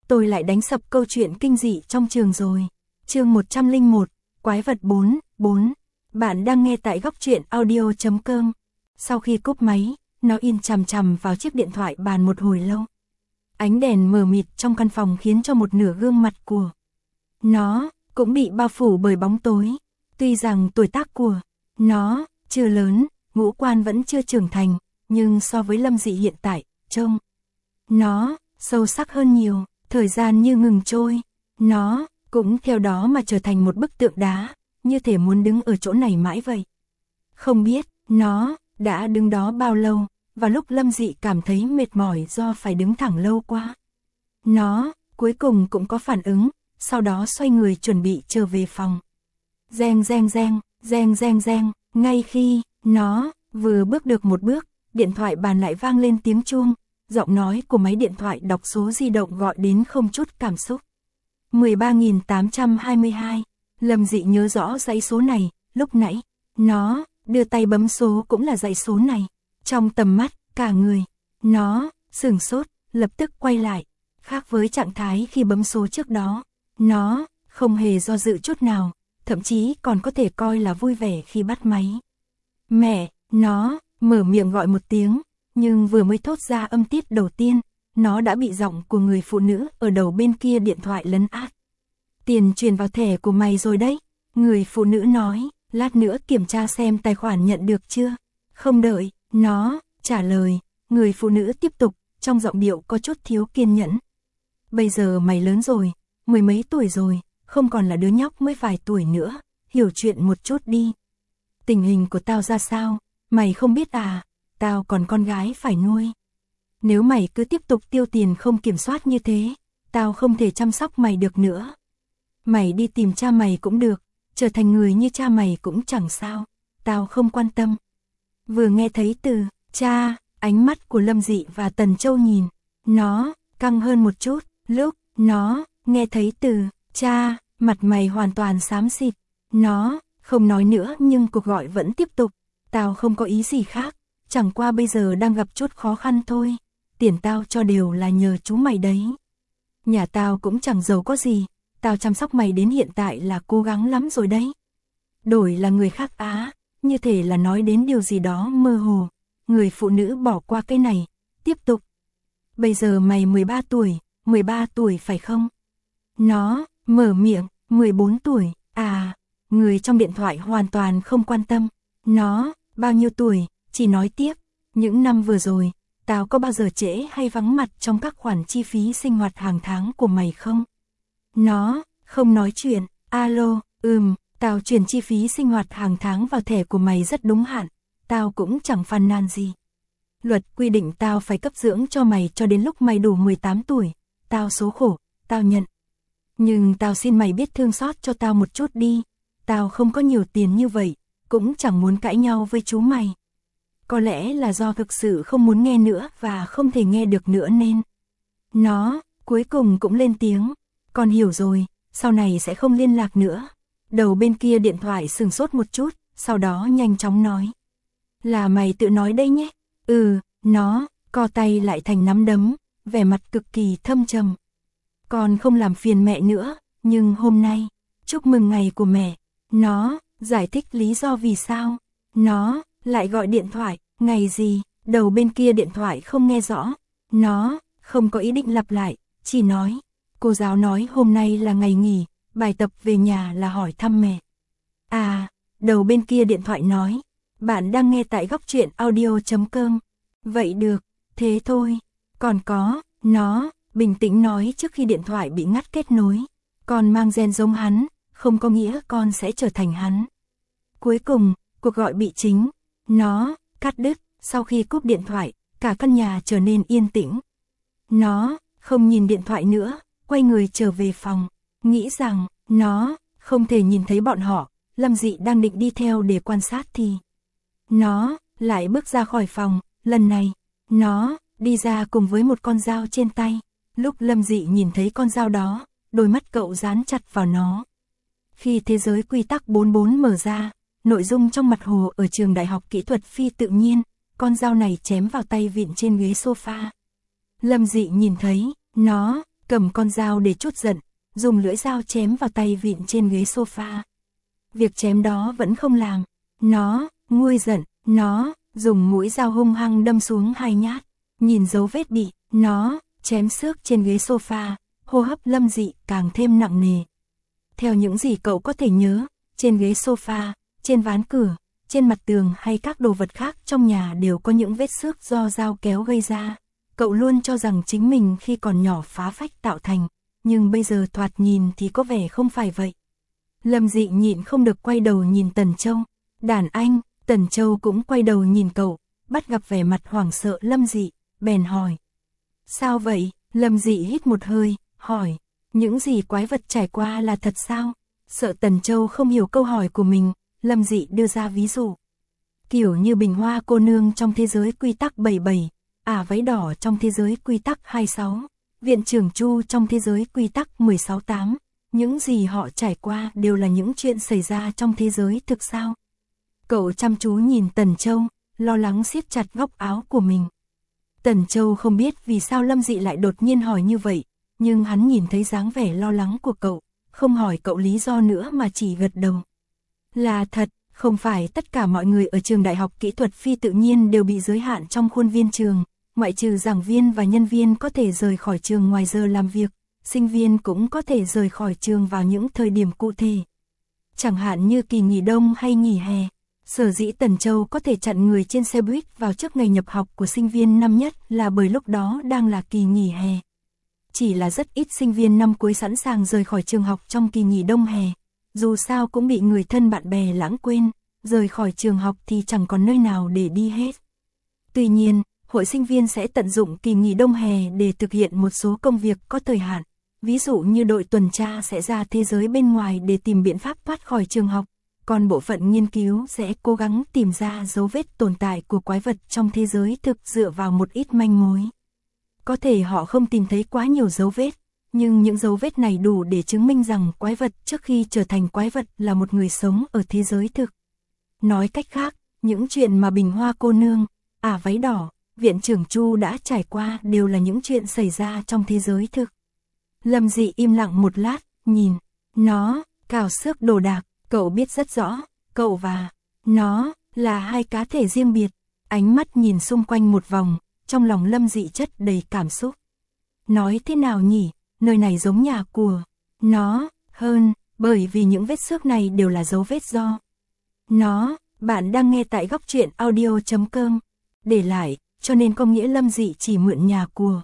tôi lại đánh sập câu chuyện kinh dị trong trường rồi. Chương 101, Quái vật 4. Bạn đang nghe tại góc truyện audio.com. Sau khi cúp máy, nó yên chằm chằm vào chiếc điện thoại bàn một hồi lâu. Ánh đèn mờ mịt trong căn phòng khiến cho một nửa gương mặt của nó cũng bị bao phủ bởi bóng tối. Tuy rằng tuổi tác của nó chưa lớn, ngũ quan vẫn chưa trưởng thành, nhưng so với Lâm Dị hiện tại, trông nó sâu sắc hơn nhiều. Thời gian như ngừng trôi, nó cũng theo đó mà trở thành một bức tượng đá, như thể muốn đứng ở chỗ này mãi vậy. Không biết nó đã đứng đó bao lâu, và lúc Lâm Dị cảm thấy mệt mỏi do phải đứng thẳng lâu quá, nó cuối cùng cũng có phản ứng, sau đó xoay người chuẩn bị trở về phòng. Reng reng reng, reng reng reng, ngay khi nó vừa bước được một bước, điện thoại bàn lại vang lên tiếng chuông. Giọng nói của máy điện thoại đọc số di động gọi đến không chút cảm xúc. 13.822. Lâm Dị nhớ rõ dãy số này, lúc nãy nó đưa tay bấm số cũng là dãy số này. Trong tầm mắt, cả người nó sửng sốt, lập tức quay lại. Khác với trạng thái khi bấm số trước đó, nó không hề do dự chút nào, thậm chí còn có thể coi là vui vẻ khi bắt máy. Mẹ, nó mở miệng gọi một tiếng. Nhưng vừa mới thốt ra âm tiết đầu tiên, nó đã bị giọng của người phụ nữ ở đầu bên kia điện thoại lấn át. Tiền truyền vào thẻ của mày rồi đấy, người phụ nữ nói, lát nữa kiểm tra xem tài khoản nhận được chưa. Không đợi nó trả lời, người phụ nữ tiếp tục, trong giọng điệu có chút thiếu kiên nhẫn. Bây giờ mày lớn rồi, mười mấy tuổi rồi, không còn là đứa nhóc mới vài tuổi nữa, hiểu chuyện một chút đi. Tình hình của tao ra sao, mày không biết à? Tao còn con gái phải nuôi. Nếu mày cứ tiếp tục tiêu tiền không kiểm soát như thế, tao không thể chăm sóc mày được nữa. Mày đi tìm cha mày cũng được, trở thành người như cha mày cũng chẳng sao, tao không quan tâm. Vừa nghe thấy từ cha, ánh mắt của Lâm Dị và Tần Châu nhìn nó căng hơn một chút. Lúc nó nghe thấy từ cha, mặt mày hoàn toàn xám xịt. Nó không nói nữa nhưng cuộc gọi vẫn tiếp tục. Tao không có ý gì khác, chẳng qua bây giờ đang gặp chút khó khăn thôi. Tiền tao cho đều là nhờ chú mày đấy. Nhà tao cũng chẳng giàu có gì, tao chăm sóc mày đến hiện tại là cố gắng lắm rồi đấy. Đổi là người khác á, như thể là nói đến điều gì đó mơ hồ. Người phụ nữ bỏ qua cái này, tiếp tục. Bây giờ mày 13 tuổi phải không? Nó mở miệng, 14 tuổi, à, người trong điện thoại hoàn toàn không quan tâm. Nó, bao nhiêu tuổi, chỉ nói tiếp, những năm vừa rồi, tao có bao giờ trễ hay vắng mặt trong các khoản chi phí sinh hoạt hàng tháng của mày không? Nó, không nói chuyện, alo, tao chuyển chi phí sinh hoạt hàng tháng vào thẻ của mày rất đúng hạn, tao cũng chẳng phàn nàn gì. Luật quy định tao phải cấp dưỡng cho mày cho đến lúc mày đủ 18 tuổi, tao số khổ, tao nhận. Nhưng tao xin mày biết thương xót cho tao một chút đi, tao không có nhiều tiền như vậy, cũng chẳng muốn cãi nhau với chú mày. Có lẽ là do thực sự không muốn nghe nữa và không thể nghe được nữa nên nó cuối cùng cũng lên tiếng. Con hiểu rồi, sau này sẽ không liên lạc nữa. Đầu bên kia điện thoại sửng sốt một chút, sau đó nhanh chóng nói. Là mày tự nói đây nhé. Nó co tay lại thành nắm đấm, vẻ mặt cực kỳ thâm trầm. Con không làm phiền mẹ nữa, nhưng hôm nay, chúc mừng ngày của mẹ. Nó giải thích lý do vì sao nó lại gọi điện thoại, ngày gì, đầu bên kia điện thoại không nghe rõ. Nó không có ý định lặp lại, chỉ nói, cô giáo nói hôm nay là ngày nghỉ, bài tập về nhà là hỏi thăm mẹ. À, đầu bên kia điện thoại nói, bạn đang nghe tại góc truyện audio.com. Vậy được, thế thôi. Còn có, nó bình tĩnh nói trước khi điện thoại bị ngắt kết nối. Con mang gen giống hắn, không có nghĩa con sẽ trở thành hắn. Cuối cùng, cuộc gọi bị nó cắt đứt. Sau khi cúp điện thoại, cả căn nhà trở nên yên tĩnh. Nó không nhìn điện thoại nữa, quay người trở về phòng, nghĩ rằng nó không thể nhìn thấy bọn họ. Lâm Dị đang định đi theo để quan sát thì nó lại bước ra khỏi phòng. Lần này, nó đi ra cùng với một con dao trên tay. Lúc Lâm Dị nhìn thấy con dao đó, đôi mắt cậu dán chặt vào nó. Khi thế giới quy tắc 44 mở ra, nội dung trong mặt hồ ở trường đại học kỹ thuật phi tự nhiên, con dao này chém vào tay vịn trên ghế sofa. Lâm Dị nhìn thấy, nó cầm con dao để trút giận, dùng lưỡi dao chém vào tay vịn trên ghế sofa. Việc chém đó vẫn không làm, nó nguôi giận, nó dùng mũi dao hung hăng đâm xuống 2 nhát, nhìn dấu vết bị nó chém xước trên ghế sofa, hô hấp Lâm Dị càng thêm nặng nề. Theo những gì cậu có thể nhớ, trên ghế sofa, trên ván cửa, trên mặt tường hay các đồ vật khác trong nhà đều có những vết xước do dao kéo gây ra. Cậu luôn cho rằng chính mình khi còn nhỏ phá phách tạo thành, nhưng bây giờ thoạt nhìn thì có vẻ không phải vậy. Lâm Dị nhịn không được quay đầu nhìn Tần Châu. Đàn anh, Tần Châu cũng quay đầu nhìn cậu, bắt gặp vẻ mặt hoảng sợ Lâm Dị, bèn hỏi. Sao vậy? Lâm Dị hít một hơi, hỏi. Những gì quái vật trải qua là thật sao? Sợ Tần Châu không hiểu câu hỏi của mình, Lâm Dị đưa ra ví dụ. Kiểu như Bình Hoa cô nương trong thế giới quy tắc 77, Ả váy đỏ trong thế giới quy tắc 26, Viện trưởng Chu trong thế giới quy tắc 16-8. Những gì họ trải qua đều là những chuyện xảy ra trong thế giới thực sao? Cậu chăm chú nhìn Tần Châu, lo lắng siết chặt góc áo của mình. Tần Châu không biết vì sao Lâm Dị lại đột nhiên hỏi như vậy, nhưng hắn nhìn thấy dáng vẻ lo lắng của cậu, không hỏi cậu lý do nữa mà chỉ gật đầu. Là thật, không phải tất cả mọi người ở trường Đại học Kỹ thuật Phi tự nhiên đều bị giới hạn trong khuôn viên trường, ngoại trừ giảng viên và nhân viên có thể rời khỏi trường ngoài giờ làm việc, sinh viên cũng có thể rời khỏi trường vào những thời điểm cụ thể. Chẳng hạn như kỳ nghỉ đông hay nghỉ hè. Sở dĩ Tần Châu có thể chặn người trên xe buýt vào trước ngày nhập học của sinh viên năm nhất là bởi lúc đó đang là kỳ nghỉ hè. Chỉ là rất ít sinh viên năm cuối sẵn sàng rời khỏi trường học trong kỳ nghỉ đông hè. Dù sao cũng bị người thân bạn bè lãng quên, rời khỏi trường học thì chẳng còn nơi nào để đi hết. Tuy nhiên, hội sinh viên sẽ tận dụng kỳ nghỉ đông hè để thực hiện một số công việc có thời hạn. Ví dụ như đội tuần tra sẽ ra thế giới bên ngoài để tìm biện pháp thoát khỏi trường học. Còn bộ phận nghiên cứu sẽ cố gắng tìm ra dấu vết tồn tại của quái vật trong thế giới thực dựa vào một ít manh mối. Có thể họ không tìm thấy quá nhiều dấu vết, nhưng những dấu vết này đủ để chứng minh rằng quái vật trước khi trở thành quái vật là một người sống ở thế giới thực. Nói cách khác, những chuyện mà Bình Hoa cô nương, Ả váy đỏ, Viện trưởng Chu đã trải qua đều là những chuyện xảy ra trong thế giới thực. Lâm Dị im lặng một lát, nhìn nó cào xước đồ đạc. Cậu biết rất rõ, cậu và nó là hai cá thể riêng biệt. Ánh mắt nhìn xung quanh một vòng, trong lòng Lâm Dị chất đầy cảm xúc. Nói thế nào nhỉ, nơi này giống nhà của nó hơn, bởi vì những vết xước này đều là dấu vết do nó. Bạn đang nghe tại góc truyện audio.com. Để lại, cho nên có nghĩa Lâm Dị chỉ mượn nhà của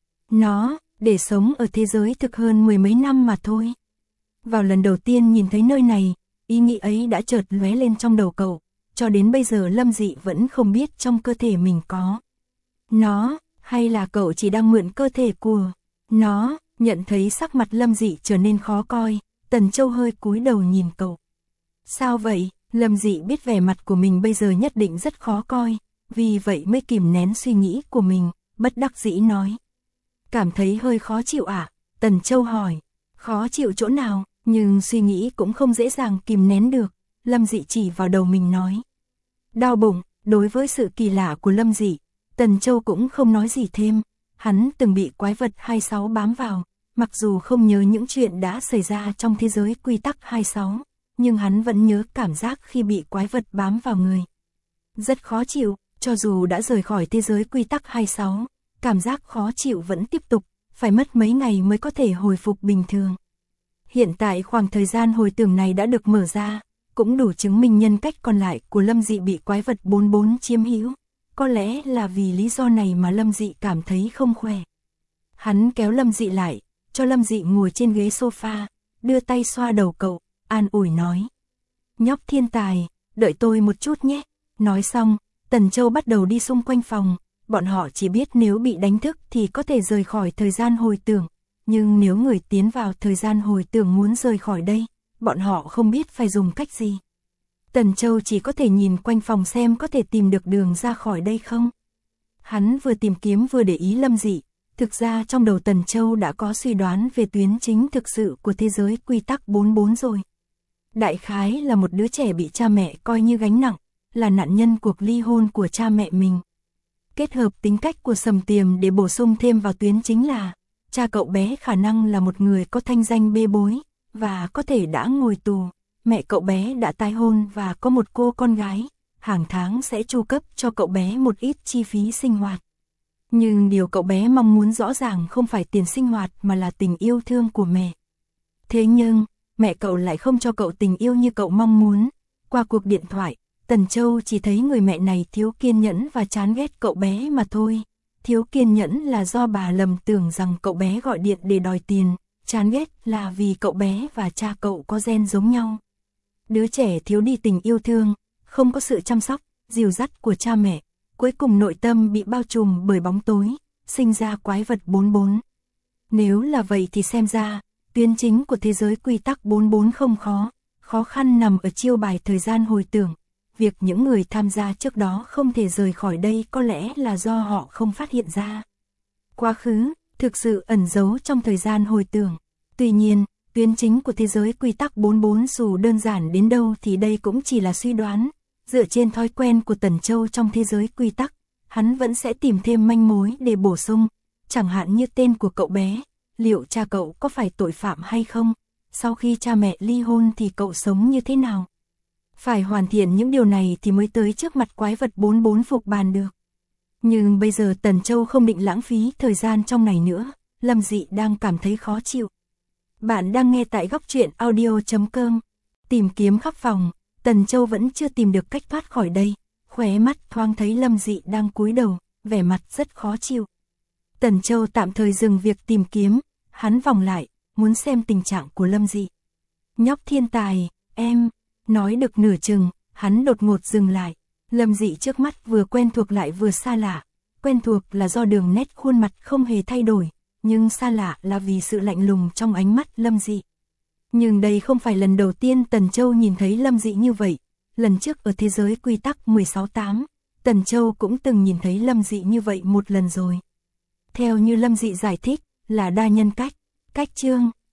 nó để sống ở thế giới thực hơn 10 mấy năm mà thôi. Vào lần đầu tiên nhìn thấy nơi này, ý nghĩ ấy đã chợt lóe lên trong đầu cậu, cho đến bây giờ Lâm Dị vẫn không biết trong cơ thể mình có nó, hay là cậu chỉ đang mượn cơ thể của nó. Nhận thấy sắc mặt Lâm Dị trở nên khó coi, Tần Châu hơi cúi đầu nhìn cậu. Sao vậy? Lâm Dị biết vẻ mặt của mình bây giờ nhất định rất khó coi, vì vậy mới kìm nén suy nghĩ của mình, bất đắc dĩ nói. Cảm thấy hơi khó chịu à? Tần Châu hỏi. Khó chịu chỗ nào? Nhưng suy nghĩ cũng không dễ dàng kìm nén được, Lâm Dị chỉ vào đầu mình nói. Đau bụng. Đối với sự kỳ lạ của Lâm Dị, Tần Châu cũng không nói gì thêm. Hắn từng bị quái vật 26 bám vào, mặc dù không nhớ những chuyện đã xảy ra trong thế giới quy tắc 26, nhưng hắn vẫn nhớ cảm giác khi bị quái vật bám vào người. Rất khó chịu, cho dù đã rời khỏi thế giới quy tắc 26, cảm giác khó chịu vẫn tiếp tục, phải mất mấy ngày mới có thể hồi phục bình thường. Hiện tại khoảng thời gian hồi tưởng này đã được mở ra, cũng đủ chứng minh nhân cách còn lại của Lâm Dị bị quái vật 44 chiếm hữu. Có lẽ là vì lý do này mà Lâm Dị cảm thấy không khỏe. Hắn kéo Lâm Dị lại, cho Lâm Dị ngồi trên ghế sofa, đưa tay xoa đầu cậu, an ủi nói. Nhóc thiên tài, đợi tôi một chút nhé. Nói xong, Tần Châu bắt đầu đi xung quanh phòng, bọn họ chỉ biết nếu bị đánh thức thì có thể rời khỏi thời gian hồi tưởng. Nhưng nếu người tiến vào thời gian hồi tưởng muốn rời khỏi đây, bọn họ không biết phải dùng cách gì. Tần Châu chỉ có thể nhìn quanh phòng xem có thể tìm được đường ra khỏi đây không. Hắn vừa tìm kiếm vừa để ý Lâm Dị, thực ra trong đầu Tần Châu đã có suy đoán về tuyến chính thực sự của thế giới quy tắc 44 rồi. Đại khái là một đứa trẻ bị cha mẹ coi như gánh nặng, là nạn nhân cuộc ly hôn của cha mẹ mình. Kết hợp tính cách của Sầm Tiềm để bổ sung thêm vào tuyến chính là cha cậu bé khả năng là một người có thanh danh bê bối, và có thể đã ngồi tù. Mẹ cậu bé đã tái hôn và có một cô con gái, hàng tháng sẽ chu cấp cho cậu bé một ít chi phí sinh hoạt. Nhưng điều cậu bé mong muốn rõ ràng không phải tiền sinh hoạt mà là tình yêu thương của mẹ. Thế nhưng, mẹ cậu lại không cho cậu tình yêu như cậu mong muốn. Qua cuộc điện thoại, Tần Châu chỉ thấy người mẹ này thiếu kiên nhẫn và chán ghét cậu bé mà thôi. Thiếu kiên nhẫn là do bà lầm tưởng rằng cậu bé gọi điện để đòi tiền, chán ghét là vì cậu bé và cha cậu có gen giống nhau. Đứa trẻ thiếu đi tình yêu thương, không có sự chăm sóc, dìu dắt của cha mẹ, cuối cùng nội tâm bị bao trùm bởi bóng tối, sinh ra quái vật 44. Nếu là vậy thì xem ra, tuyến chính của thế giới quy tắc 44 không khó, khó khăn nằm ở chiêu bài thời gian hồi tưởng. Việc những người tham gia trước đó không thể rời khỏi đây có lẽ là do họ không phát hiện ra. Quá khứ, thực sự ẩn giấu trong thời gian hồi tưởng. Tuy nhiên, tuyến chính của thế giới quy tắc 44 dù đơn giản đến đâu thì đây cũng chỉ là suy đoán. Dựa trên thói quen của Tần Châu trong thế giới quy tắc, hắn vẫn sẽ tìm thêm manh mối để bổ sung, chẳng hạn như tên của cậu bé, liệu cha cậu có phải tội phạm hay không, sau khi cha mẹ ly hôn thì cậu sống như thế nào. Phải hoàn thiện những điều này thì mới tới trước mặt quái vật 44 phục bàn được. Nhưng bây giờ Tần Châu không định lãng phí thời gian trong này nữa, Lâm Dị đang cảm thấy khó chịu. Bạn đang nghe tại góc truyện audio.com. Tìm kiếm khắp phòng, Tần Châu vẫn chưa tìm được cách thoát khỏi đây. Khóe mắt thoáng thấy Lâm Dị đang cúi đầu, vẻ mặt rất khó chịu. Tần Châu tạm thời dừng việc tìm kiếm, hắn vòng lại, muốn xem tình trạng của Lâm Dị. Nhóc thiên tài, em, nói được nửa chừng, hắn đột ngột dừng lại. Lâm Dị trước mắt vừa quen thuộc lại vừa xa lạ. Quen thuộc là do đường nét khuôn mặt không hề thay đổi, nhưng xa lạ là vì sự lạnh lùng trong ánh mắt Lâm Dị. Nhưng đây không phải lần đầu tiên Tần Châu nhìn thấy Lâm Dị như vậy. Lần trước ở thế giới quy tắc 16-8, Tần Châu cũng từng nhìn thấy Lâm Dị như vậy một lần rồi. Theo như Lâm Dị giải thích, là đa nhân cách, cách chương.